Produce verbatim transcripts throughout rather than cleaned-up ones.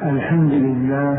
الحمد لله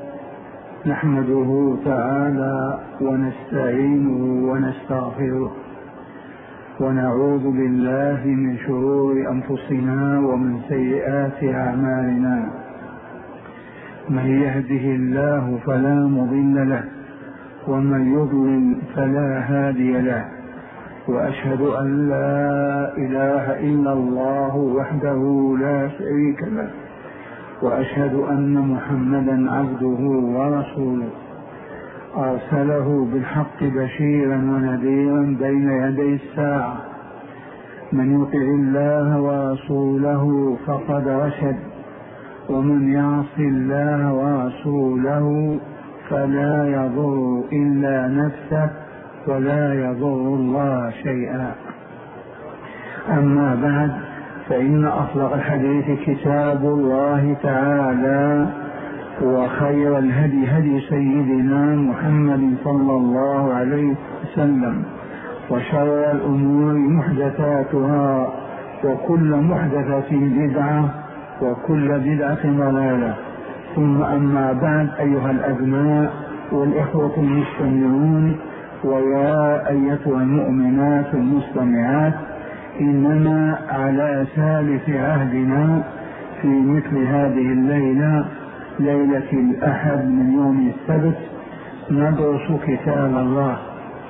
نحمده تعالى ونستعينه ونستغفره ونعوذ بالله من شرور أنفسنا ومن سيئات أعمالنا. من يهده الله فلا مضل له ومن يضلل فلا هادي له، وأشهد أن لا إله إلا الله وحده لا شريك له، وأشهد أن محمدا عبده ورسوله أرسله بالحق بشيرا ونذيرا بين يدي الساعة. من يطع الله ورسوله فقد رشد، ومن يعص الله ورسوله فلا يضر إلا نفسه ولا يضر الله شيئا. أما بعد، فإن أصدق الحديث كتاب الله تعالى، وخير الهدي هدي سيدنا محمد صلى الله عليه وسلم، وشر الأمور محدثاتها، وكل محدثة بدعة، وكل بدعة ضلالة. ثم أما بعد، أيها الأبناء والإخوة المستمعون، ويا أيتها المؤمنات المستمعات، إننا على ثالث عهدنا في مثل هذه الليلة، ليلة الأحد من يوم السبت، ندرس كتاب الله،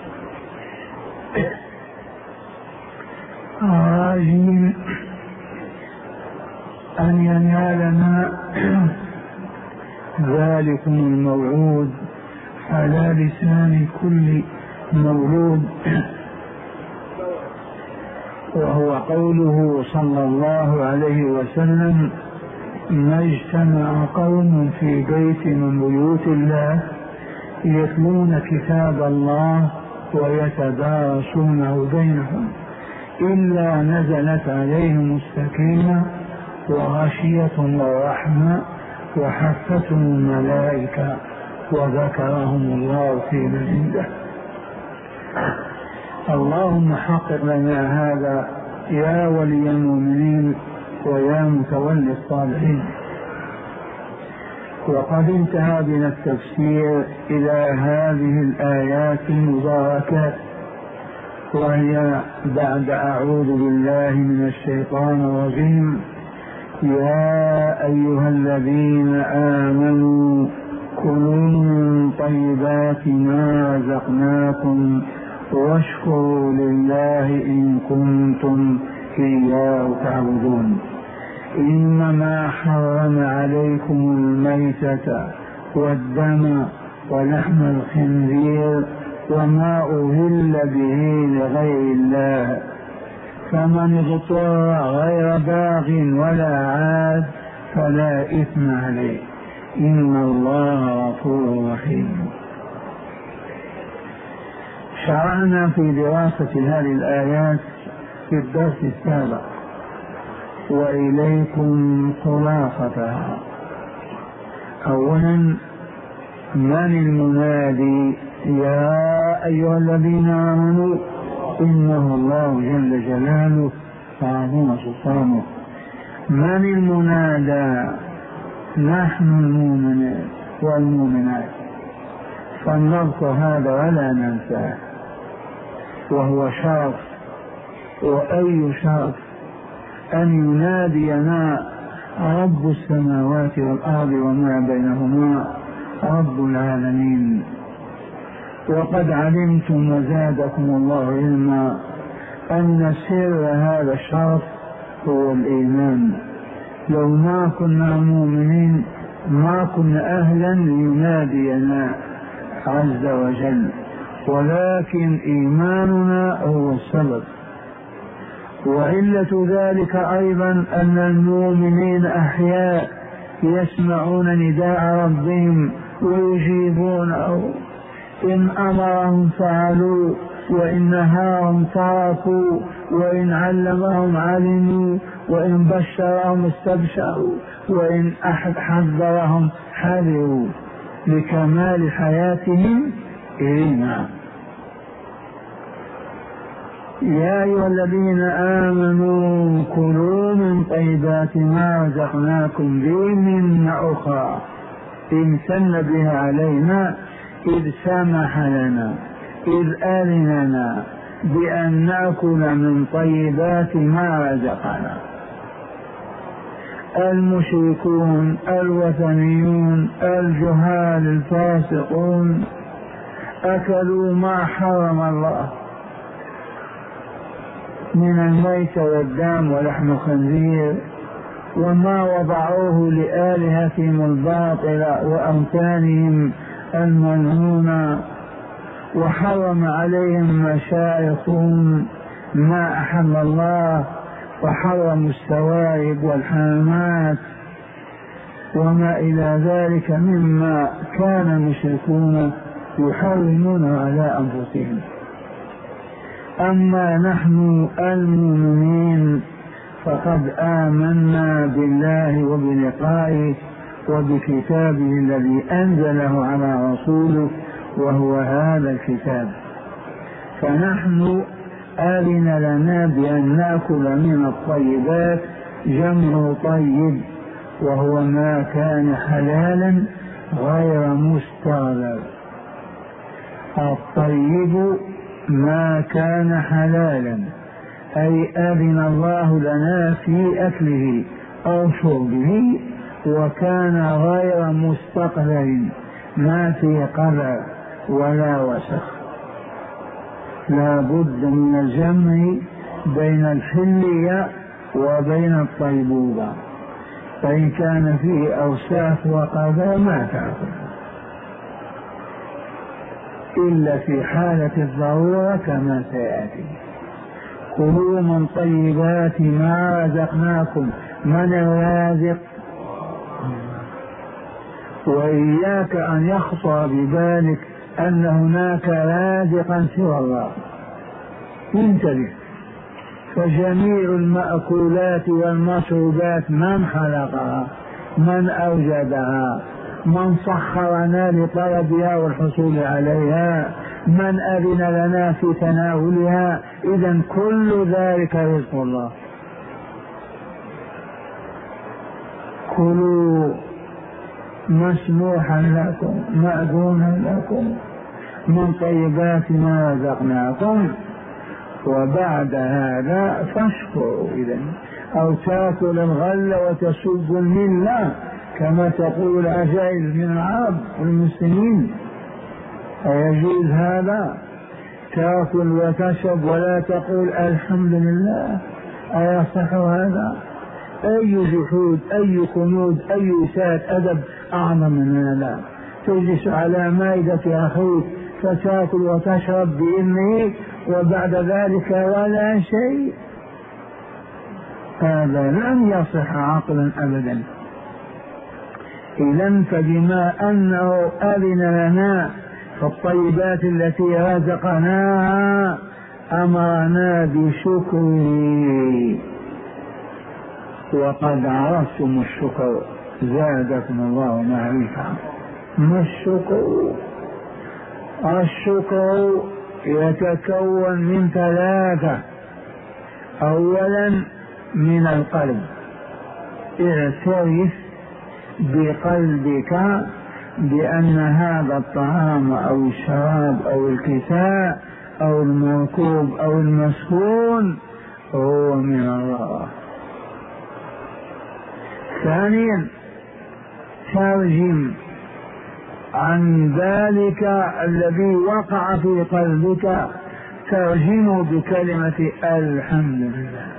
راجين أن ينالنا ذلكم الموعود على لسان كل مولود، وهو قوله صلى الله عليه وسلم: ما اجتمع قوم في بيت من بيوت الله يتلون كتاب الله ويتدارسونه بينهم إلا نزلت عليهم السكينة وغشيتهم الرحمة وحفتهم الملائكة وذكرهم الله في من عنده. اللهم حقق لنا هذا يا ولي المؤمنين ويا متولي الصالحين. وقد انتهى بنا التفسير إلى هذه الآيات المباركات، وهي بعد أعوذ بالله من الشيطان الرجيم: يا أيها الذين آمنوا كلوا من طيبات ما رزقناكم واشكروا لله إن كنتم إياه تعبدون. إنما حرم عليكم الميتة والدم ولحم الخنزير وما أهل به لغير الله، فمن اضطر غير باغ ولا عاد فلا إثم عليه، إن الله غفور رحيم. شرعنا في دراسة هذه الآيات في الدرس السابق، وإليكم خلاصتها. أولا، من المنادي؟ يا أيها الذين آمنوا، إنه الله جل جلاله وعظيم سلطانه. من المنادى؟ نحن المؤمنين والمؤمنات، فلنذكر هذا ولا ننساه، وهو شرف، وأي شرف أن ينادينا رب السماوات والأرض وما بينهما، رب العالمين. وقد علمتم وزادكم الله علما أن سر هذا الشرف هو الإيمان. لو ما كنا مؤمنين ما كنا أهلا لينادينا عز وجل، ولكن إيماننا هو السبب. وعلة ذلك أيضا أن المؤمنين أحياء يسمعون نداء ربهم ويجيبونه، إن أمرهم فعلوا، وإن نهاهم تركوا، وإن علمهم علموا، وإن بشرهم استبشروا، وإن أحد حذرهم حذروا، لكمال حياتهم إيمان. يا أيها الذين آمنوا كلوا من طيبات ما رزقناكم بمن أخرى امتن بها علينا إذ سمح لنا إذ أذننا بأن نأكل من طيبات ما رزقنا. المشركون الوثنيون الجهال الفاسقون أكلوا ما حرم الله من الميت والدم ولحم الخنزير وما وضعوه لآلهتهم الباطلة وأوثانهم الملعونة، وحرم عليهم مشايخهم ما أحل الله، وحرموا السوائب والحامات وما إلى ذلك مما كان المشركون يحرمون على أنفسهم. أما نحن المؤمنين فقد آمنا بالله وبلقائه وبكتابه الذي أنزله على رسوله وهو هذا الكتاب، فنحن آذن لنا بأن نأكل من الطيبات، جمع طيب وهو ما كان حلالا غير مستغلل. الطيب ما كان حلالا أي أذن الله لنا في أكله أو شربه وكان غير مستقذر، ما في قذر ولا وسخ. لا بد من الجمع بين الحلية وبين الطيبوبة، فإن كان فيه أوساخ وقذى ما تأكل إلا في حالة الضرورة كما سيأتي. كلوا من طيبات ما رزقناكم، من الرازق؟ وإياك أن يخطر ببالك أن هناك رازقا سوى الله، انتبه. فجميع المأكولات والمشروبات من خلقها؟ من أوجدها؟ من سخرنا لطلبها والحصول عليها؟ من أذن لنا في تناولها؟ إذن كل ذلك رزق الله. كلوا مسموحا لكم مأذونا لكم من طيبات ما رزقناكم، وبعد هذا فاشكروا. إذن أو تأكل الغل وتسب الملة كما تقول عجائز من العرب والمسلمين، أيجوز هذا؟ تأكل وتشرب ولا تقول الحمد لله، أيصح هذا؟ أي جحود، أي كنود، أي إساءة أدب أعظم من هذا؟ تجلس على مائدة أخيك فتأكل وتشرب بإذنه وبعد ذلك ولا شيء، هذا لن يصح عقلا أبدا. إذن فبما أنه أذن لنا فالطيبات التي رزقناها أمرنا بشكره، وقد عرفتم الشكر زادكم الله معرفة. ما الشكر؟ الشكر يتكون من ثلاثة. أولا من القلب، اعترف بقلبك بأن هذا الطعام أو الشراب أو الكساء أو المركوب أو المسكون هو من الله. ثانيا ترجم عن ذلك الذي وقع في قلبك، ترجمه بكلمة الحمد لله.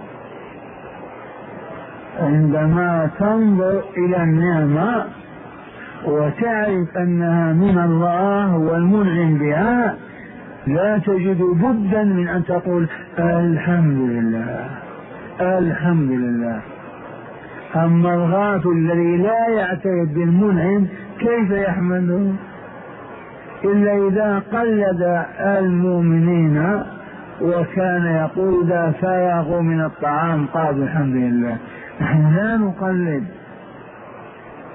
عندما تنظر إلى النعمة وتعرف أنها من الله والمنعم بها لا تجد بدا من أن تقول الحمد لله الحمد لله. أما الغافل الذي لا يعترف بالمنعم كيف يحمده؟ إلا إذا قلد المؤمنين وكان يقول إذا فرغوا من الطعام قال الحمد لله. نحن لا نقلد،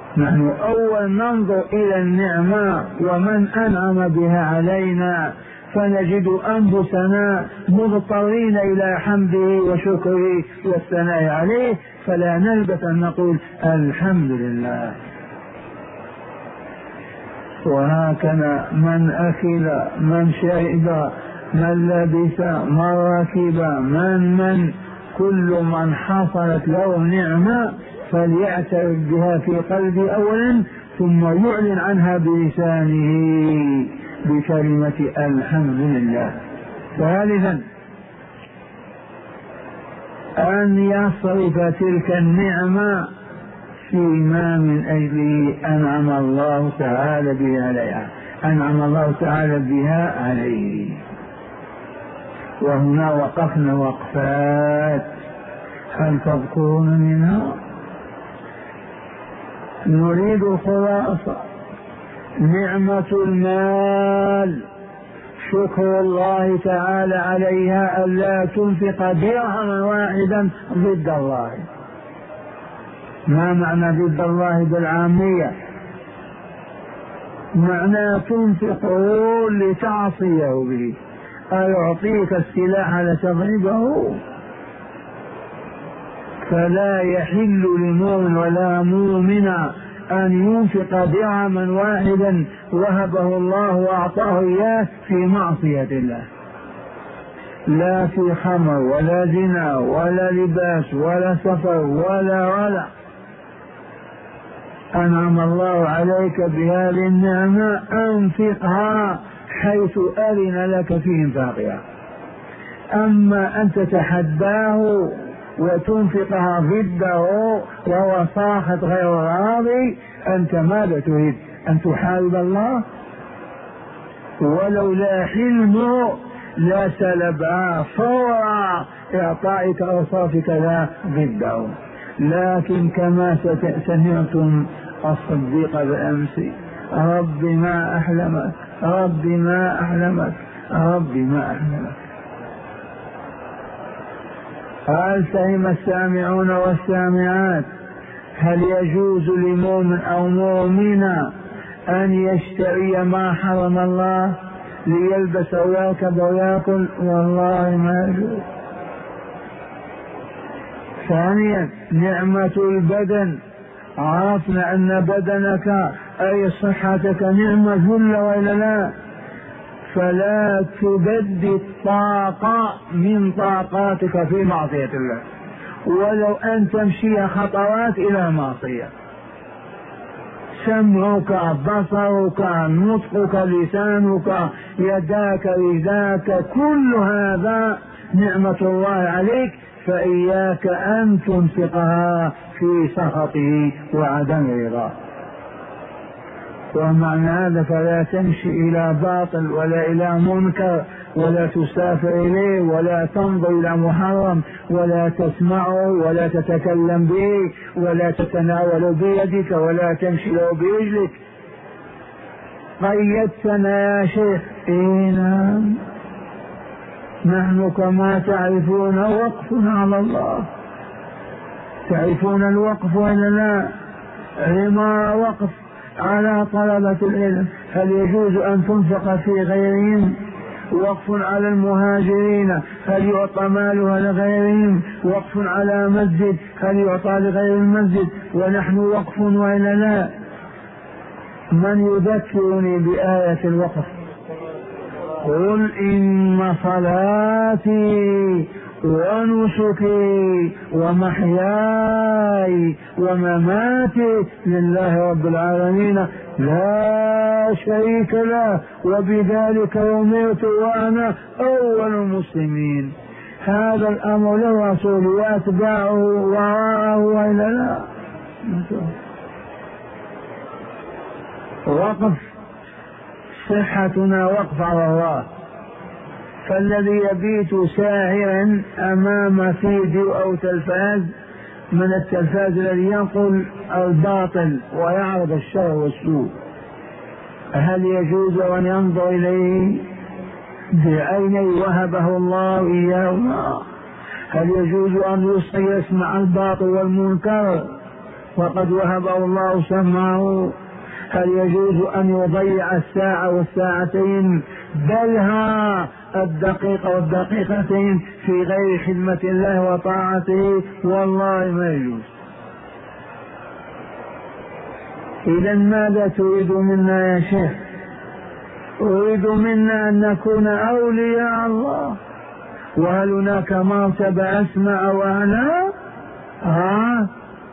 نحن أول ننظر إلى النعمة ومن أنعم بها علينا فنجد أنفسنا مضطرين إلى حمده وشكره والثناء عليه، فلا نلبث أن نقول الحمد لله. وهكذا من أكل، من شرب، من لبس، من ركب، من من كل من حصلت له نعمة فليعترف بها في قلبه أولا، ثم يعلن عنها بلسانه بكلمة الحمد لله. ثالثا أن يصرف تلك النعمة فيما من أجله أنعم الله تعالى بها عليها أنعم الله تعالى بها عليه. وهنا وقفنا وقفات، هل تذكرون منها؟ نريد الخلاصة. نعمة المال شكر الله تعالى عليها ألا تنفق درهما واحدا ضد الله. ما معنى ضد الله بالعامية؟ معنى تنفقه لتعصيه به، أيعطيك السلاح لتضربه؟ فلا يحل لمؤمن ولا مؤمنة أن ينفق درهما واحدا وهبه الله وأعطاه إياه في معصية الله، لا في خمر ولا زنا ولا لباس ولا سفر ولا ولا. أنعم الله عليك بهذه النعمة، أنفقها حيث أذن لك في إنفاقها. أما أن تتحداه وتنفقها ضده وهو ساخط غير راضي، أنت ماذا تريد؟ أن تحارب الله؟ ولولا حلمه لا سلبها فور إعطائك أوصافك لا ضده. لكن كما سمعتم الصديق بالأمس، رب ما أحلمك، رب ما أحلمك، رب ما أحلمك. هل فهم السامعون والسامعات؟ هل يجوز لمؤمن أو مؤمنة أن يشتري ما حرم الله ليلبس ويركب ويأكل؟ والله ما يجوز. ثانيا نعمة البدن، عرفنا أن بدنك أي صحتك نعمة جل وإلا لا، فلا تبدي الطاقة من طاقاتك في معصية الله، ولو أن تمشي خطوات إلى معصية. سمعك، بصرك، نطقك، لسانك، يداك، رجلاك، كل هذا نعمة الله عليك، فإياك أن تنفقها في سخطه وعدم رضاه. ومعنى هذا فلا تمشي إلى باطل ولا إلى منكر ولا تسافر إليه ولا تنظر إلى محرم ولا تسمعه ولا تتكلم به ولا تتناول بيدك ولا تمشي له برجلك. قيدتنا يا شيخ. إيه نعم، نحن كما تعرفون وقف على الله. تعرفون الوقف ولا لا؟ عمارة وقف على طلبة العلم. هل يجوز أن تنفق في غيرهم؟ وقف على المهاجرين، هل يعطى مالها لغيرهم؟ وقف على مسجد، هل يعطى لغير المسجد؟ ونحن وقف وإلا لا؟ من يذكرني بآية الوقف؟ قل إن صلاتي ونسكي ومحياي ومماتي لله رب العالمين لا شريك له وبذلك أمرت وأنا أول المسلمين. هذا الأمر للرسول وأتباعه وراءه وإلا لا؟ وقف صحتنا وقف على الله. فالذي يبيت ساهرا أمام فيديو أو تلفاز من التلفاز الذي ينقل الباطل ويعرض الشر والسوء، هل يجوز أن ينظر إليه بعيني وهبه الله إياهما؟ هل يجوز أن يسمع الباطل والمنكر وقد وهبه الله سمعه؟ هل يجوز أن يضيع الساعة والساعتين بل ها الدقيقة والدقيقتين في غير خدمة الله وطاعته والله ما يجوز. إذا ماذا تريد منا يا شيخ؟ أريد منا أن نكون أولياء الله. وهل هناك مرتبة أسمى وأعلى؟ ها؟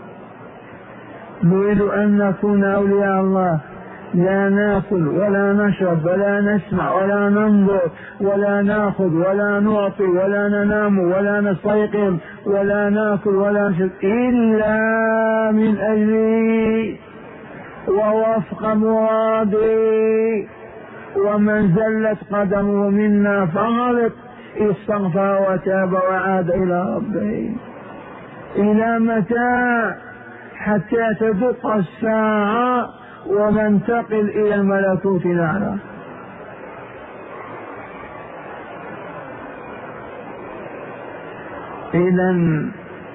نريد أن نكون أولياء الله، لا ناكل ولا نشرب ولا نسمع ولا ننظر ولا ناخذ ولا نعطي ولا ننام ولا نستيقظ ولا ناكل ولا نشرب إلا من أجلي ووفق مرادي. ومن زلت قدمه منا فغلط استغفر وتاب وعاد إلى ربه. إلى متى؟ حتى تدق الساعة وننتقل إلى الملكوت الأعلى. إذن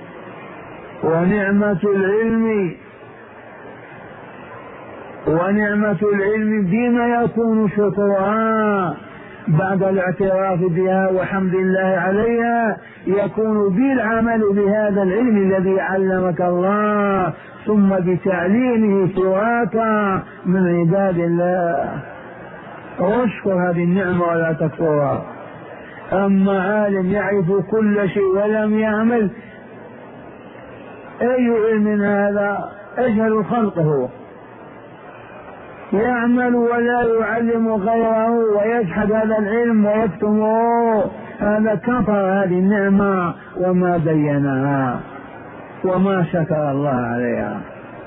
ونعمة العلم ونعمة العلم بما يكون شكرها بعد الاعتراف بها وحمد الله عليها؟ يكون بالعمل بهذا العلم الذي علمك الله، ثم بتعليمه سواك من عباد الله. واشكر هذه النعمة ولا تكفرها. أما عالم يعرف كل شيء ولم يعمل، أي علم هذا؟ أجهل الخلق هو، يعمل ولا يعلم غيره ويجحد هذا العلم ويكتمه، هذا كفر هذه النعمة وما بينها وما شكر الله عليها.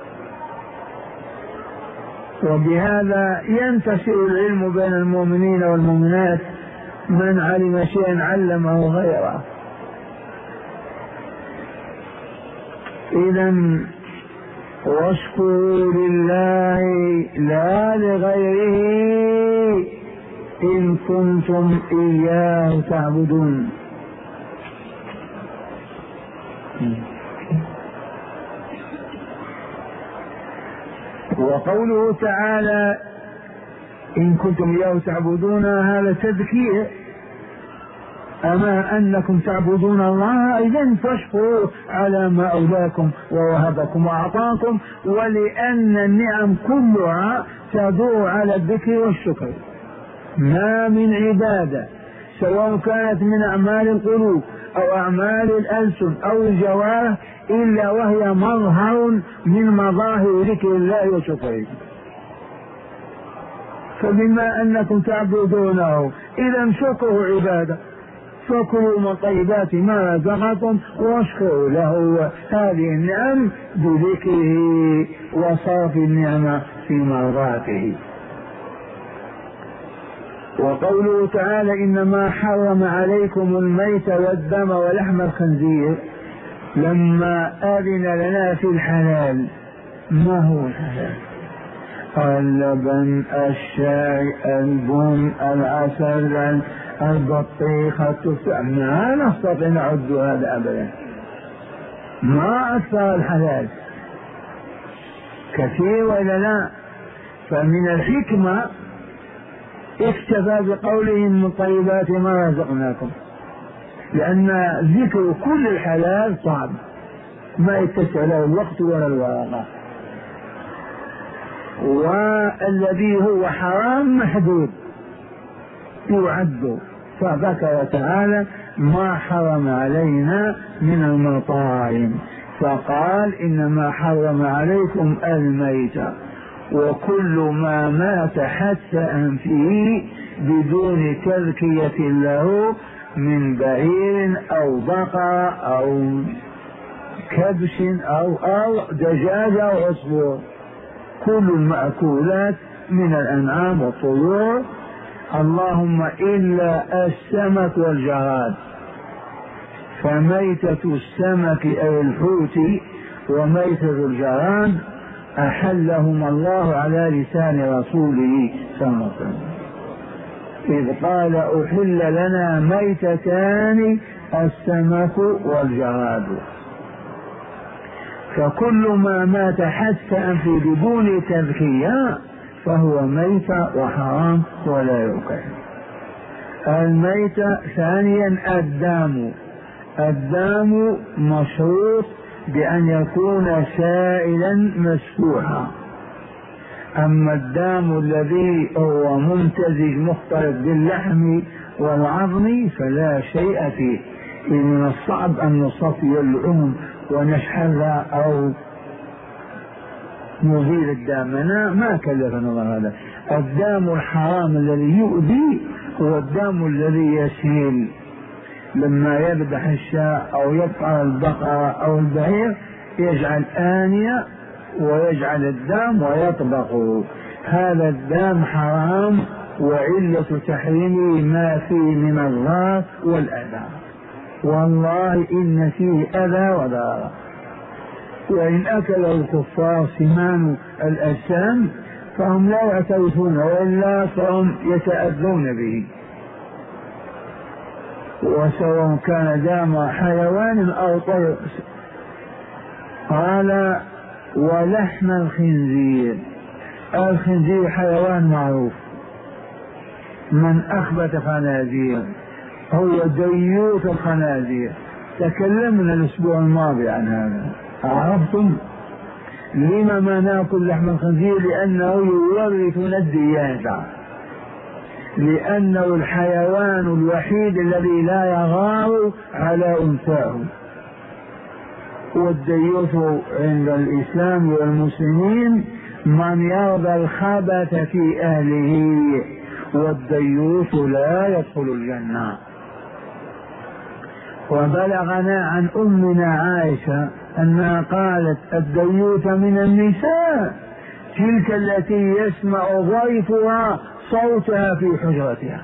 وبهذا ينتشر العلم بين المؤمنين والمؤمنات، من علم شيئا علمه غيره. إذن واشكروا لله لا لغيره إن كنتم إياه تعبدون. وقوله تعالى إن كنتم إياه تعبدون هذا تذكير، أما أنكم تعبدون الله إذن فاشكروا على ما أولاكم ووهبكم وأعطاكم، ولأن النعم كلها تدور على الذكر والشكر. ما من عبادة سواء كانت من أعمال القلوب أو أعمال الألسن أو الجوارح إلا وهي مظهر من مظاهر ذكر الله وشكره. فبما أنكم تعبدونه إذن شكروا عبادة، فكلوا من طيبات ما رزقكم واشكروا له هذه النعم بذكره وصرف النعمة في مرضاته. وقوله تعالى إنما حرم عليكم الميت والدم ولحم الخنزير، لما أذن لنا في الحلال. ما هو الحلال؟ اللبن، الشاي، البن، العسل، البطيخة، التفاح، ما نستطيع نعد هذا أبدا، ما أكثر الحلال كثير ولا لا؟ فمن الحكمة اكتفى بقولهم من طيبات ما رزقناكم، لأن ذكر كل الحلال صعب، ما يتسع له الوقت ولا الورقة. والذي هو حرام محدود يعد، فذكر تعالى ما حرم علينا من المطاعم، فقال إنما حرم عليكم الميتة وكل ما مات حتى فيه بدون تذكية له من بعير أو بقرة أو كبش أو أو دجاج أو عصفور، كل المأكولات من الأنعام والطيور، اللهم إلا السمك والجراد. فميتة السمك أي الحوت وميتة الجراد أحلهما الله على لسان رسوله صلى الله عليه وسلم، إذ قال أحل لنا ميتتان السمك والجراد. فكل ما مات حتى في بدون تذكية فهو ميت وحرام ولا يؤكل. الميتة. ثانيا الدم، الدم مشروط بأن يكون سائلا مسفوحا. أما الدم الذي هو ممتزج مختلط باللحم والعظم فلا شيء فيه، إن من الصعب أن نصفي اللحوم ونشحذها أو نزيل الدم، ما كلفنا الله هذا. الدم الحرام الذي يؤذي هو الدم الذي يسيل، لما يذبح الشاة أو يبقى البقرة أو البعير يجعل آنية ويجعل الدم ويطبخه، هذا الدم حرام، وعلة تحريمه ما فيه من الضار والأذى، والله إن فيه أذى وضرر. وإن أكله الكفار سمان الأجسام فهم لا يعترفون، وإلا فهم يتأذون به، وسواء كان دم حيوان أو طير. قال ولحم الخنزير، الخنزير حيوان معروف، من أخبث خنازير هو ديوث الخنازير، تكلمنا الأسبوع الماضي عن هذا. عرفتم لما ما ناكل لحم الخنزير؟ لأنه يورثنا الديانة، لأنه الحيوان الوحيد الذي لا يغار على أنثاه. والديوث عند الإسلام والمسلمين من يرضى الخبث في أهله، والديوث لا يدخل الجنة. وبلغنا عن أمنا عائشة أنها قالت الديوث من النساء تلك التي يسمع ضيفها صوتها في حجرتها.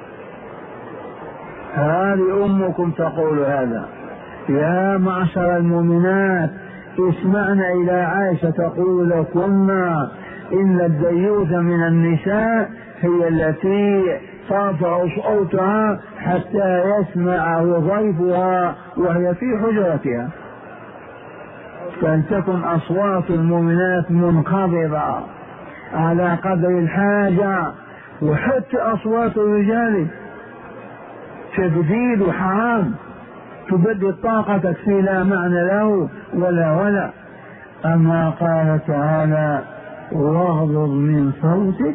هذه أمكم تقول هذا. يا معشر المؤمنات اسمعنا إلى عائشة تقول لكنا إن الديوث من النساء هي التي ترفع صوتها حتى يسمعه ضيفها وهي في حجرتها. فلتكن أصوات المؤمنات منخفضة على قدر الحاجة، وحتى أصوات الرجال تبديد حرام، تبدد طاقتك في لا معنى له ولا ولا. أما قال تعالى واغضض من صوتك،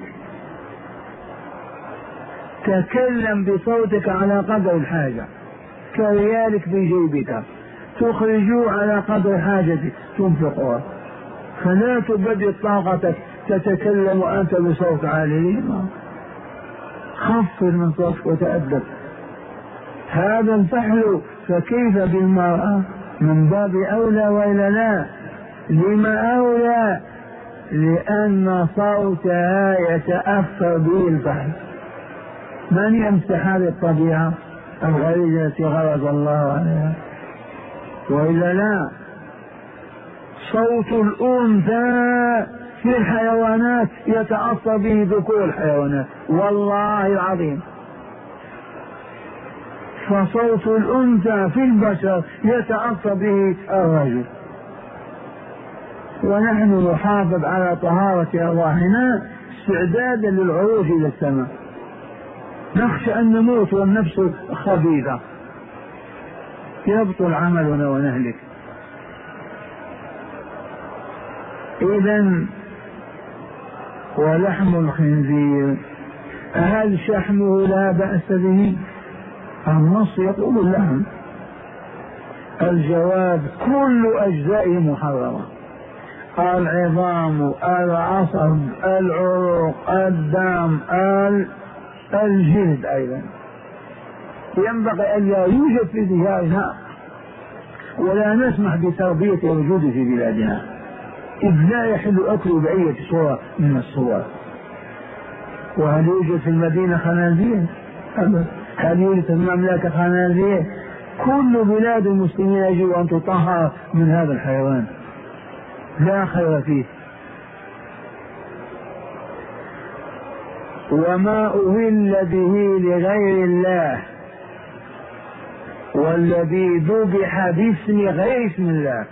تكلم بصوتك على قدر الحاجة، كريالك في جيبك تخرجوا على قدر حاجتك تنفقها، فلا تبدد طاقتك تتكلم وأنت بصوت عالي. خفض من صوتك وتأدب، هذا الفحل. فكيف بالمرأة؟ من باب أولى وإلا لا؟ لما أولى؟ لأن صوتها يتأثر به الفحل. من يمسح هذه الطبيعة الغريزة التي غرز الله عليها؟ وإلا لا؟ صوت الأنثى في الحيوانات يتأثر به ذكور الحيوانات، والله العظيم. فصوت الأنثى في البشر يتأثر به الرجل. ونحن نحافظ على طهارة أرواحنا استعدادا للعروج إلى السماء، نخشى أن نموت والنفس خبيثة يبطل عملنا ونهلك. إذن ولحم الخنزير هل شحمه لا بأس به؟ النص يقول اللحم. الجواب كل أجزائه محرمة، العظام، العصب، العروق، الدم، الجلد أيضا. ينبغي أن لا يوجد في ديارنا ولا نسمح بتربية وجوده في بلادنا، إذ لا يحل أكله بأي صورة من الصور. وهل يوجد في المدينة خنازير؟ هل يوجد في المملكة خنازير؟ كل بلاد المسلمين يجب أن تطهر من هذا الحيوان، لا خير فيه. وما أهل به لغير الله، والذي ذبح باسم غير اسم الله.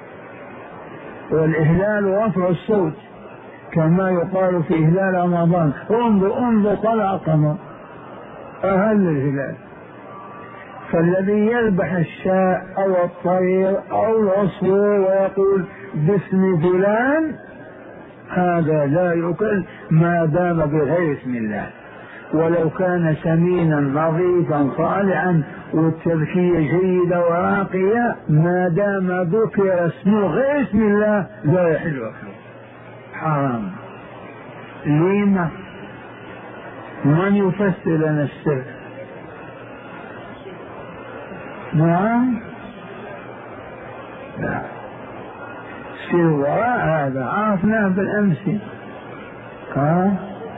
والإهلال رفع الصوت كما يقال في إهلال رمضان انظر انظر طلع القمر، أهل الهلال. فالذي يذبح الشاء أو الطير أو العصفور ويقول باسم فلان هذا لا يؤكل ما دام بغير اسم الله، ولو كان سمينا نظيفا صالحا والتذكية جيدة وراقية ما دام ذكر اسمه غير اسم الله لا يحل أكله، حرام. لما؟ من يفسر لنا السر؟ نعم، لا، سر وراء هذا عرفناه بالأمس. ها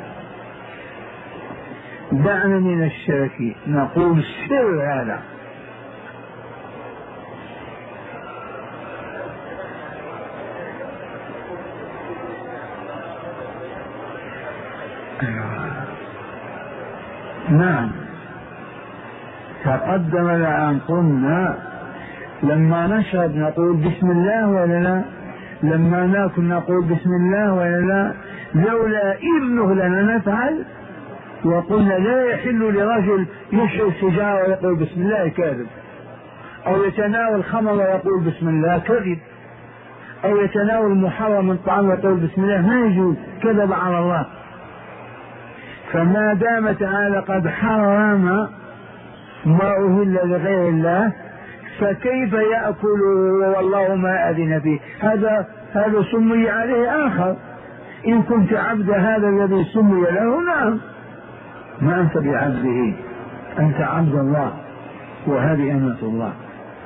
دعنا من الشرك، نقول السر هذا. نعم، تقدم لأن قلنا لما نشرب نقول بسم الله ولا لا؟ لما ناكل نقول بسم الله ولا لا؟ لولا إذنه لنا نفعل. وقلنا لا يحل لرجل يشرب سجارة ويقول بسم الله كاذب، أو يتناول خمر ويقول بسم الله كذب، أو يتناول محرم من طعام ويقول بسم الله، ما يجوز، كذب على الله. فما دام تعالى قد حرم ما أهل لغير الله فكيف يأكل والله ما أذن فيه؟ هذا هذا سمي عليه آخر. إن كنت عبد هذا الذي سمي له نعم، ما أنت بعبده، أنت عبد الله، وهذه أمة الله.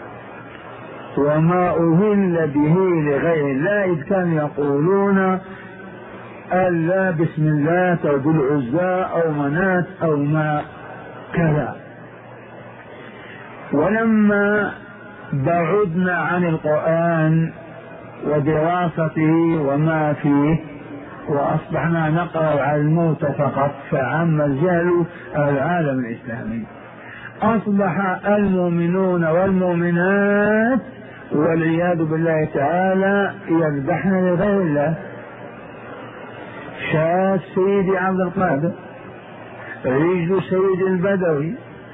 وما أهل به لغير الله إذ كانوا يقولون ألا بسم الله أو بالعزى أو منات أو ما كذا. ولما بعدنا عن القرآن ودراسته وما فيه وأصبحنا نقرأ على الموت فقط فعم الجهل العالم الإسلامي، أصبح المؤمنون والمؤمنات والعياذ بالله تعالى يذبحن لغير الله. شاة سيدي عبد القادر، رجل سيد البدوي،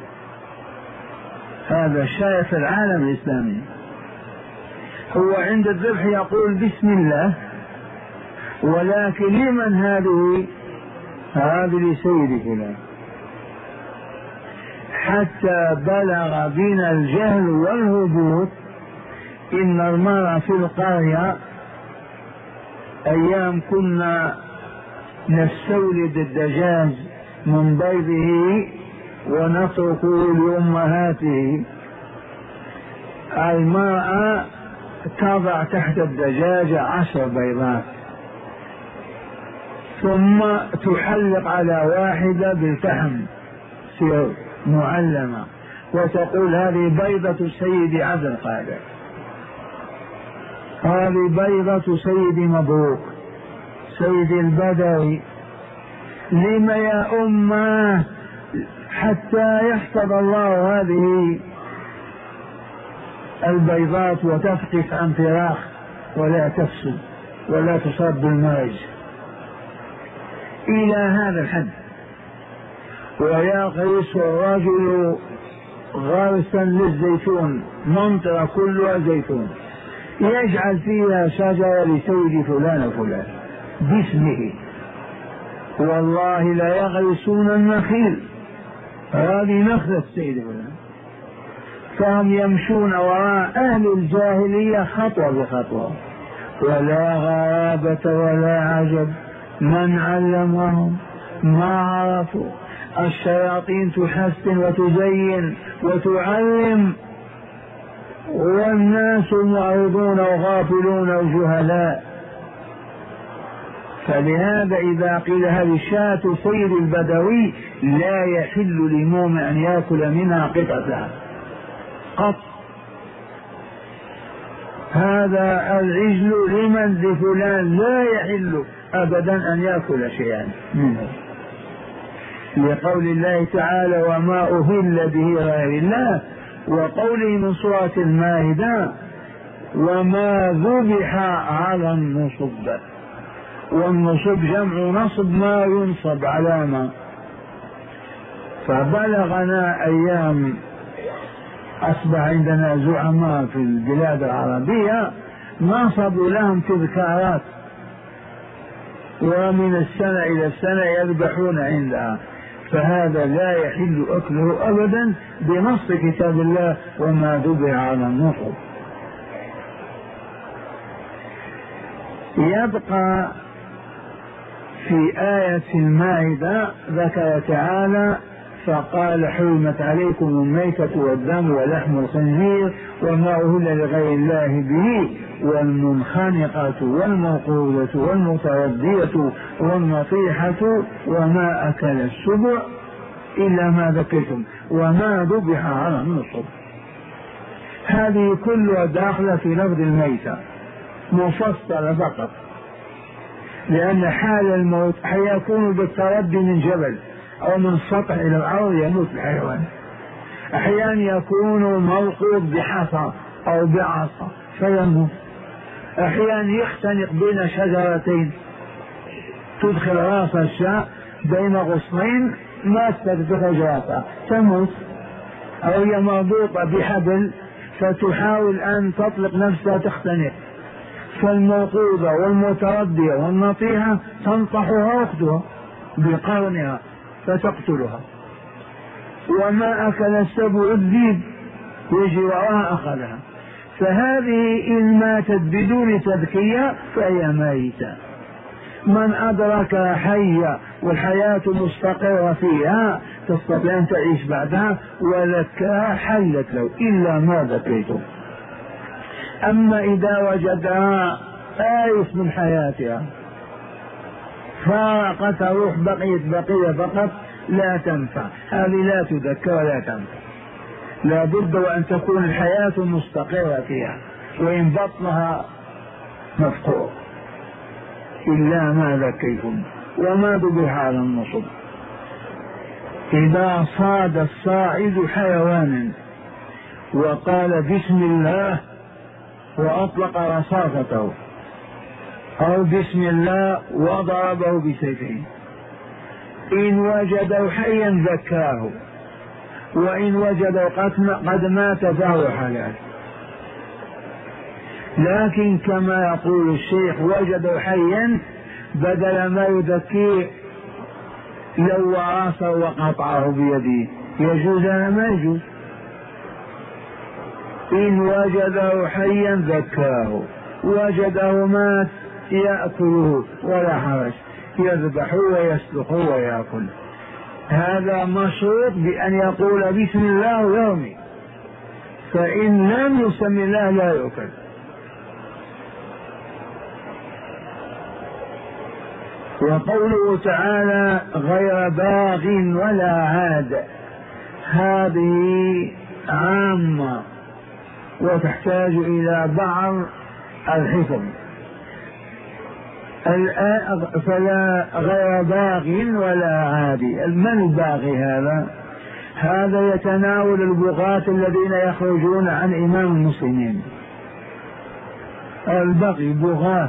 هذا شاة في العالم الإسلامي، هو عند الذبح يقول بسم الله، ولكن لمن هذه؟ هذه لسيد فلان. حتى بلغ بنا الجهل والهبوط إن المرأة في القرية أيام كنا نستولد الدجاج من بيضه ونتركه لأمهاته، المرأة تضع تحت الدجاج عشر بيضات ثم تحلق على واحدة بالفحم تصير معلمة وتقول هذه بيضة سيدي عبد القادر، هذه بيضة سيدي مبروك سيدي البدوي. لما يا أمه؟ حتى يحفظ الله هذه البيضات وتفقس عن فراخ ولا تفسد ولا تصاب بالمرج إلى هذا الحد. ويغرس الرجل غرسا للزيتون، منطقة كلها زيتون، يجعل فيها شجرة لسيد فلان وفلان باسمه، والله لا يغرسون النخيل، هذه نخلة سيد فلان. فهم يمشون وراء أهل الجاهلية خطوة بخطوة، ولا غرابة ولا عجب، من علمهم ما عرفوا. الشياطين تحسن وتزين وتعلم، والناس معرضون وغافلون وجهلاء. فلهذا إذا قيل هذه شاة سيد البدوي لا يحل للمؤمن أن يأكل منها قطعة قط. هذا العجل لمن لفلان لا يحل أبدا أن يأكل شيئا منه، لقول الله تعالى وما أهل به غير الله، وقوله من سورة المائدة وما ذبح على النصب. والنصب جمع نصب، ما ينصب علامة، فبلغنا أيام أصبح عندنا زعماء في البلاد العربية نصبوا لهم تذكارات، ومن السنة إلى السنة يذبحون عندها، فهذا لا يحل أكله أبدا بنص كتاب الله وما ذبح على النصب. يبقى في آية المائدة ذكر تعالى فقال حرمت عليكم الميتة والدم ولحم الخنزير وما أهل لغير الله به والمنخنقة والموقوذة والمتردية والنطيحة وما أكل السبع إلا ما ذكرتم وما ذبح على النصب. هذه كلها داخلة في لفظ الميتة مفصلة فقط، لأن حال الموت حيكون بالتردي من جبل أو من سطح إلى الأرض يموت الحيوان، أحيانا يكون موقوف بحصى أو بعصا فيموت، أحيانا يختنق بين شجرتين تدخل راس الشاء بين غصنين ما تخرج راسها تموت، أو هي مربوطة بحبل فتحاول أن تطلق نفسها تختنق، فالموقوذة والمتردية والنطيحة تنطحها أختها بقرنها فتقتلها. وما أكل السبع الذيب يجي وراءها أخذها، فهذه إن ماتت بدون تذكية فهي ميتة. من أدرك حية والحياة مستقرة فيها تستطيع أن تعيش بعدها ولكها حلت له إلا ما ذكيته. أما إذا وجدها آيس من حياتها فارقت روح بقيت بقية فقط لا تنفع، هذه لا تذكى ولا تنفع، لا بد وأن تكون الحياة مستقرة فيها وإن بطنها مفقود إلا ما ذكيتم وما ذبح على النصب. إذا صاد الصاعد حيوانا وقال بسم الله وأطلق رصاصته أو بسم الله وضربه بسيفه إن وجده حيا ذكاه، وإن وجده قد مات فهو حلال. لكن كما يقول الشيخ وجده حيا بدل ما يذكيه لو راسه وقطعه بيده يجوز أنا ما يجوز. إن وجده حيا ذكاه وجده مات يأكله ولا حرج، يذبح ويسلخ ويأكل. هذا مشروط بأن يقول بسم الله ويرمي، فإن لم يسم الله لا يؤكل. وقوله تعالى غير باغ ولا عاد هذه عامة وتحتاج إلى بعض الحفظ. فلا غير باغ ولا عادي. من الباغي هذا؟ هذا يتناول البغاة الذين يخرجون عن إمام المسلمين. البغي بغاة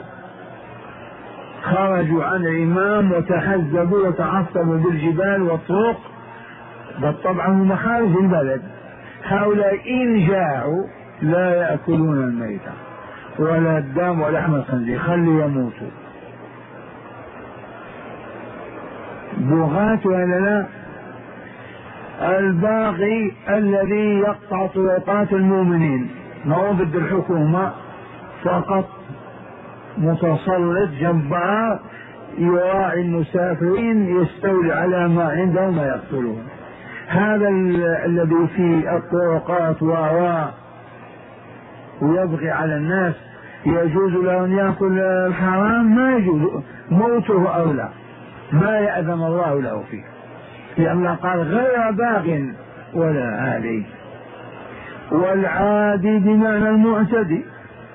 خرجوا عن الإمام وتحزبوا وتعصبوا بالجبال والطرق، بالطبع هم مخارج البلد. هؤلاء إن جاعوا لا يأكلون الميتة ولا الدم ولا لحم الخنزير، خلي يموتوا. بغاة ولا لا؟ الباغي الذي يقطع طرقات المؤمنين، ما هو ضد الحكومة فقط، متسلط جبار يراعي المسافرين يستولي على ما عندهم ويقتلهم. هذا الذي في الطرقات وراء ويبغي على الناس يجوز له أن يأكل الحرام؟ ما يجوز، موته أولى، ما يأذن الله له فيه، لأن الله قال غير باغ ولا عادي. والعادي بمعنى المعتدي،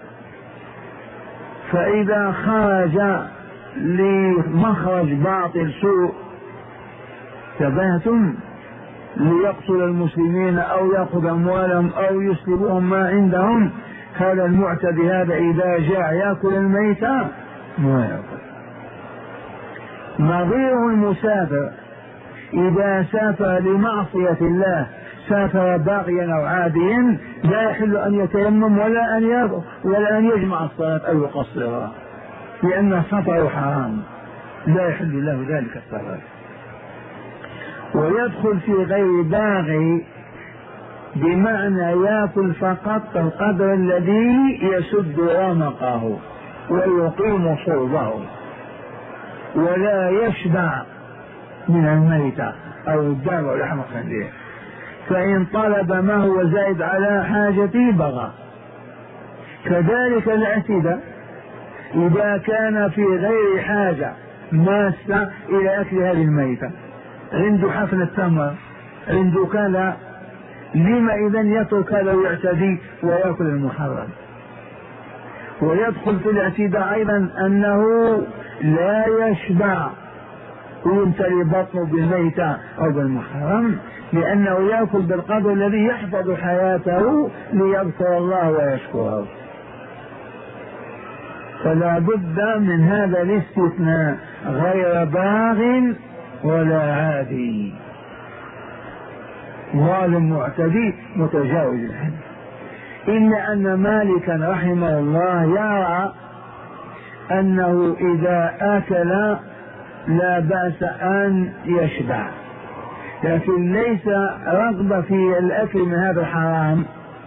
فإذا خرج لمخرج باطل سوء تبهتم ليقتل المسلمين أو يأخذ أموالهم أو يسلبهم ما عندهم، هذا المعتدي هذا إذا جاء يأكل الميتة ما يأكل. نظير المسافر إذا سافر لمعصية الله سافر باغيا أو عاديا لا يحل أن يتيمم ولا أن ولا أن يجمع الصلاة أو يقصرها، لأن السفر حرام لا يحل له ذلك السفر. ويدخل في غير باغي بمعنى يأكل فقط القدر الذي يسد رمقه ويقيم صلبه ولا يشبع من الميتة أو الدم أو لحم الخنزير، فإن طلب ما هو زائد على حاجته بغى. كذلك الاعتداء إذا كان في غير حاجة ماسة إلى أكل هذه الميتة، عنده حفنة تمر، عنده كذا، لما إذن يترك هذا ويعتدي ويأكل المحرم؟ ويدخل في الاعتداء أيضا أنه لا يشبع ويمتلي بطنه بالميتة أو بالمحرم، لأنه يأكل بالقدر الذي يحفظ حياته ليذكر الله ويشكره. فلا بد من هذا الاستثناء، غير باغ ولا عادي، ظالم معتدي متجاوز الحد. إلا أن مالكا رحمه الله يرى أنه إذا أكل لا بأس أن يشبع، لكن ليس رغبة في الأكل من هذا الحرام،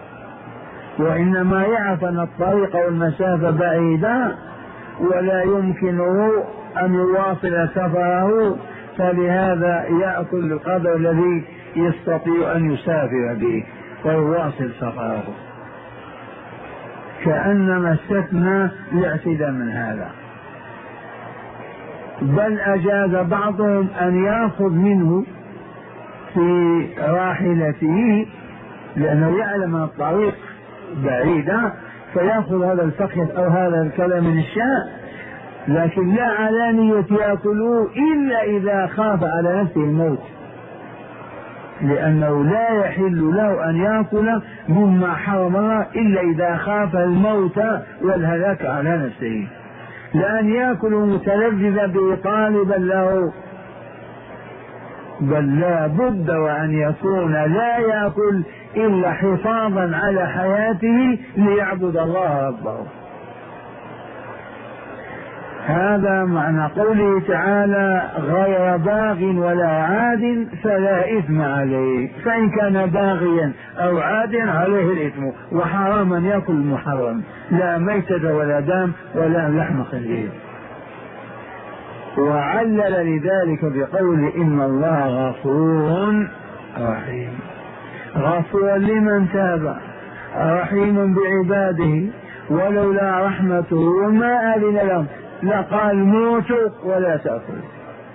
وإنما يعرف أن الطريق والمسافة بعيدة ولا يمكنه أن يواصل سفره، فلهذا يأكل القدر الذي يستطيع أن يسافر به ويواصل سفره، كأنما استثنى الاعتداء من هذا. بل أجاز بعضهم أن يأخذ منه في راحلته لأنه يعلم أن الطريق بعيدة، فيأخذ هذا الفخذ أو هذا الكلام من الشاء، لكن لا علانية يأكلوه إلا إذا خاف على نفسه الموت، لأنه لا يحل له أن يأكل مما حرم الله إلا إذا خاف الموت والهلاك على نفسه، لأن يأكل متلذذا به طالبا له، بل لا بد وأن يكون لا يأكل إلا حفاظا على حياته ليعبد الله ربه. هذا معنى قوله تعالى غير باغ ولا عاد فلا إثم عليه، فإن كان باغيا أو عاد عليه الإثم، وحراما يأكل المحرم، لا ميتة ولا دم ولا لحم خنزير. وعلل لذلك بقول إن الله غفور رحيم، غفور لمن تاب رحيم بعباده، ولولا رحمته ما أذن لهم لقال موتوا ولا تأكلوا.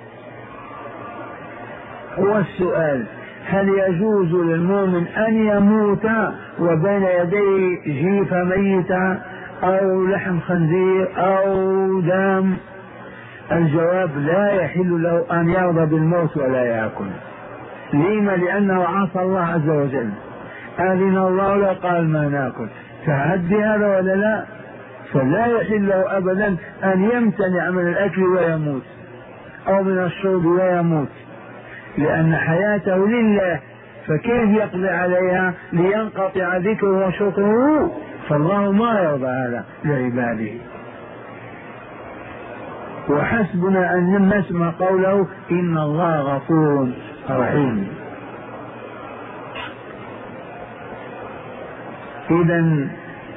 هو السؤال: هل يجوز للمؤمن أن يموت وبين يديه جيفة ميتة أو لحم خنزير أو دم؟ الجواب: لا يحل له أن يرضى بالموت ولا يأكل. لما؟ لأنه عصى الله عز وجل، أذن الله له قال ما نأكل، فعد هذا ولا لا؟ فلا يحل له أبدا أن يمتنع من الأكل ويموت أو من الشرب ويموت، لأن حياته لله، فكيف يقضي عليها لينقطع ذكره وشكره؟ فالله ما يرضى هذا لعباده. وحسبنا أن نسمع قوله إن الله غفور رحيم. إذن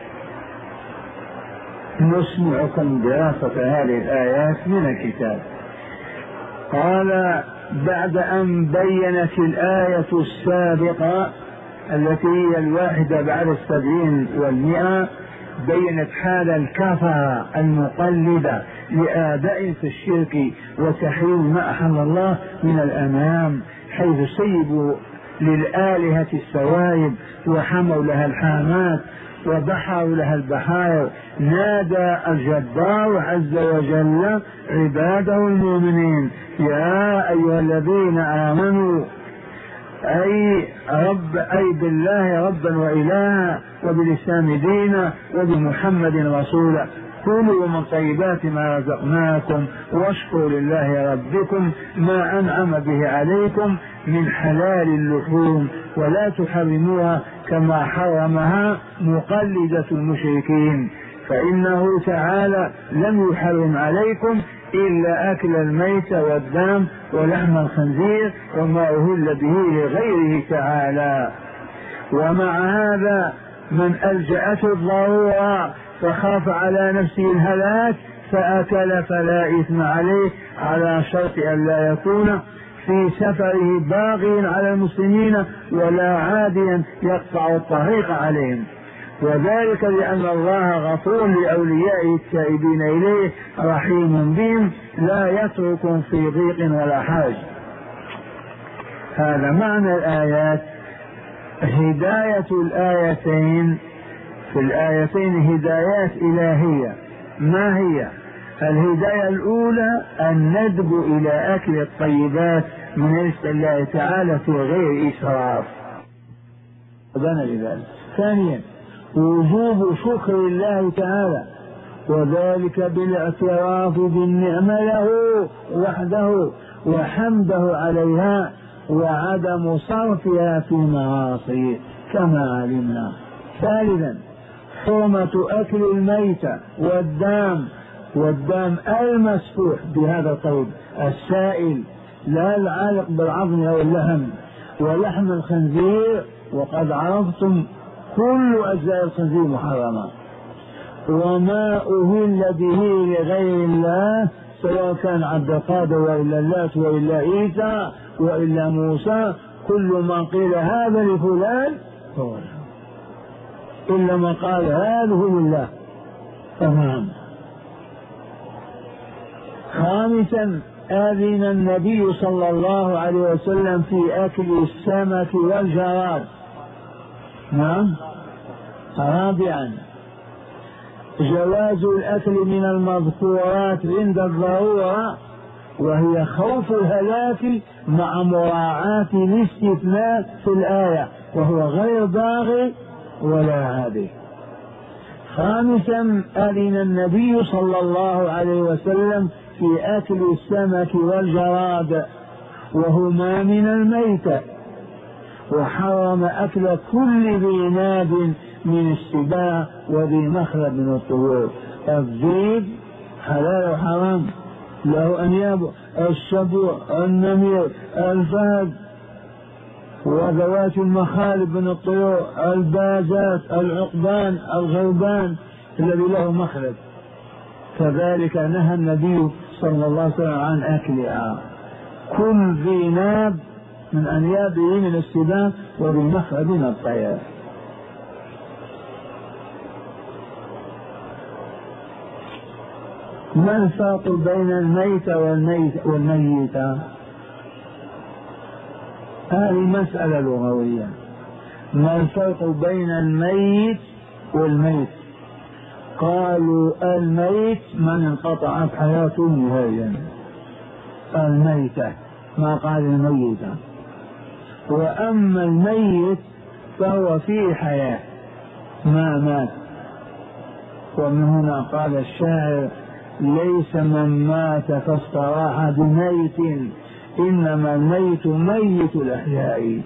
نسمعكم دراسة هذه الآيات من الكتاب. قال: بعد أن بينت الآية السابقة التي هي الواحدة بعد السبعين والمئة، بينت حال الكفرة المقلدة لآباء في الشرك وتحريم ما أحل الله من الأنعام، حيث سيبوا للآلهة السوائب وحموا لها الحامات وبحروا لها البحائر. نادى الجبار عز وجل عباده المؤمنين: يا أيها الذين آمنوا، أي رب أي بالله ربا وإلها وبالإسلام دينا وبمحمد رسولا، كلوا من طيبات ما رزقناكم واشكروا لله ربكم ما أنعم به عليكم من حلال اللحوم ولا تحرموها كما حرمها مقلدة المشركين، فإنه تعالى لم يحرم عليكم إلا أكل الميت والدم ولحم الخنزير وما أهل به لغيره تعالى. ومع هذا من ألجأته الضرورة فخاف على نفسه الهلاك فأكل فلا إثم عليه، على شرط أن لا يكون في سفره باغيا على المسلمين ولا عاديا يقطع الطريق عليهم، وذلك لأن الله غفور لأوليائه التائبين إليه رحيم بهم لا يتركهم في ضيق ولا حرج. هذا معنى الآيات. هداية الآيتين في الآيتين هدايات إلهية. ما هي؟ الهداية الأولى الندب إلى أكل الطيبات من رزق الله تعالى في غير إسراف. ثانيا وجوب شكر الله تعالى، وذلك بالاعتراف بالنعمة له وحده وحمده عليها وعدم صرفها في معاصيه كما علمنا. ثالثا حرمة أكل الميتة والدم والدم المسفوح بهذا الطيب السائل لا العالق بالعظم أو اللحم، ولحم الخنزير وقد عرفتم كل أجزاء الخنزير محرمة، وما أهل به لغير الله سواء كان عبد القادر وإلا اللات وإلا عيسى وإلا موسى، كل ما قيل هذا لفلان هو إلا ما قال هذه لله. تمام. خامسا أذن النبي صلى الله عليه وسلم في أكل السمك والجراد. نعم. رابعا جواز الأكل من المذكورات عند الضرورة، وهي خوف الهلاك مع مراعاة الاستثناء في الآية وهو غير باغي ولا عادي. خامسا أذن النبي صلى الله عليه وسلم في أكل السمك والجراد وهما من الميتة، وحرم أكل كل ذي ناب من السباع وذي مخلب من الطيور. الذيب حلال وحرام له أنياب، السبع النمير الفهد وذوات المخالب من الطيور البازات العقبان الغربان الذي له مخلب، كذلك نهى النبي صلى الله عليه وسلم عن أكلها. كل ذي ناب من أنيابه من السباع وذي مخلب من الطير. ما الفرق بين الميت والميت والميتة؟ هذه مسألة لغوية. ما الفرق بين الميت والميت؟ قالوا الميت من انقطعت حياته نهائيا، الميتة ما قال الميتة. وأما الميت فهو فيه حياة ما مات. ومن هنا قال الشاعر ليس من مات فاستراح بميت إنما الميت ميت الأحياء.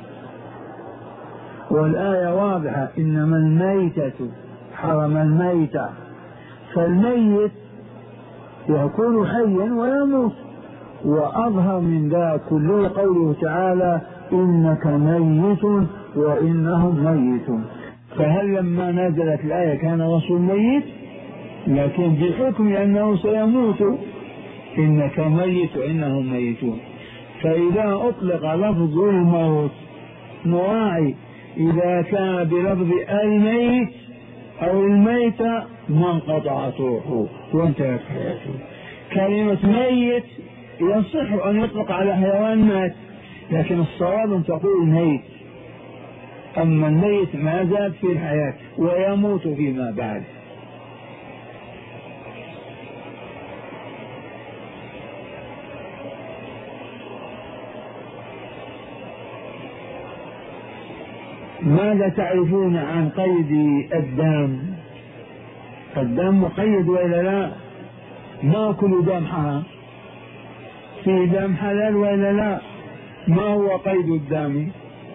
والآية واضحة إنما الميتة حرم الميتة، فالميت يكون حيا ويموت. وأظهر من ذلك كله قوله تعالى إنك ميت وإنهم ميتون. فهل لما نزلت الآية كان الرسول ميت؟ لكن بحكم أنه سيموت إنك ميت وإنهم ميتون. فإذا أطلق لفظ الموت نراعي إذا كان بلفظ الميت أو الميتة ما انقطعت روحه وانتهت حياته. كلمة ميت يصح أن يطلق على حيوان مات، لكن الصواب أن تقول ميت. أما الميت ما زال في الحياة ويموت فيما بعد. ماذا تعرفون عن قيد الدم؟ فالدم مقيد وإلا لا؟ ما كل دم حرام، في دم حلال وإلا لا؟ ما هو قيد الدم؟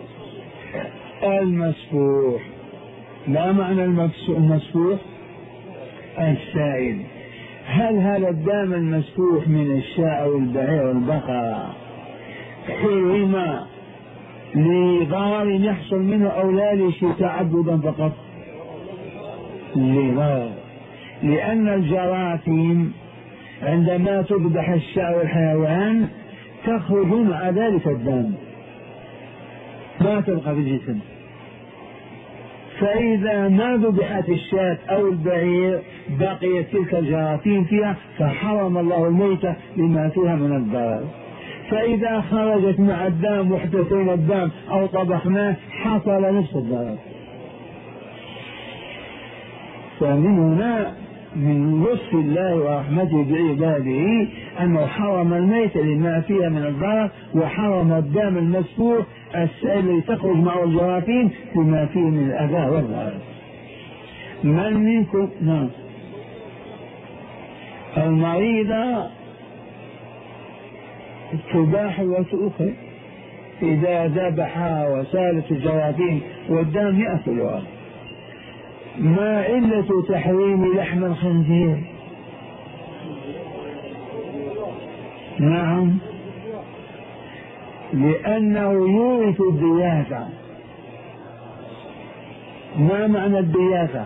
المسفوح. ما معنى المسفوح؟ السائل. هل هذا الدم المسفوح من الشاء والبعير والبقرة حرم لضرر يحصل منه أو لا لشيء تعبدا فقط؟ لضرر، لأن الجراثيم عندما تذبح الشاء والحيوان تخرج مع ذلك الدم، ما تبقى في الجسم. فإذا ما ذبحت الشاة أو البعير بقيت تلك الجراثيم فيها، فحرم الله الميتة لما فيها من الضرر. فإذا خرجت مع الدم محدثين الدم أو طبخناه حصل نفس الضرر. فمن هنا من لطف الله ورحمته بعباده أنه حرم الميت لما فيها من الضرر، وحرم الدم المسفوح السائل الذي تخرج معه الجراثيم لما فيه من الأذى والضرر. من منكم نعم المريضة تباح وتؤخذ إذا ذبحها وسالت الجراثيم والدم يأكلها. ما علة تحريم لحم الخنزير؟ نعم، لأنه يورث الدياثة. ما معنى الدياثة؟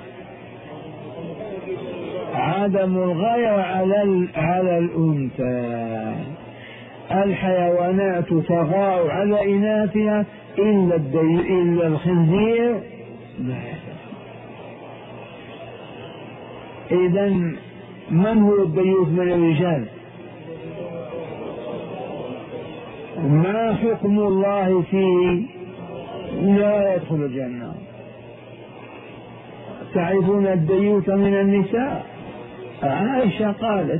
عدم الغير على على الأنثى. الحيوانات تغار على إناثها إلا إلا الخنزير. إذن من هو الديوث من الرجال؟ ما حكم الله فيه؟ لا يدخل الجنة. تعرفون الديوث من النساء؟ عائشة قالت: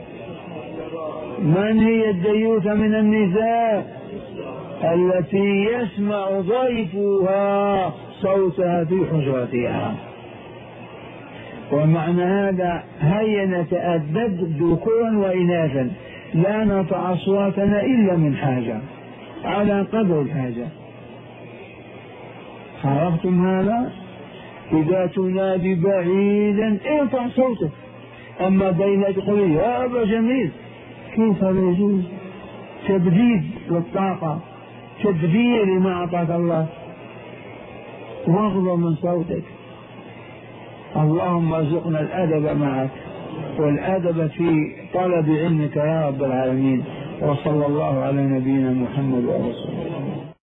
من هي الديوث من النساء؟ التي يسمع ضيفها صوتها في حجرتها. ومعنى هذا هيا نتأدب ذكورا وإناثا، لا نرفع أصواتنا إلا من حاجة على قدر الحاجة. عرفتم هذا؟ إذا تنادي بعيدا ارفع صوتك، أما بين تقول يا أبا جميل كيف يجوز؟ تبديد للطاقة، تبذير لما أعطاك الله، واغضب من صوتك. اللهم ارزقنا الأدب معك والأدب في طلب علمك يا رب العالمين. وصلى الله على نبينا محمد وآله وسلم.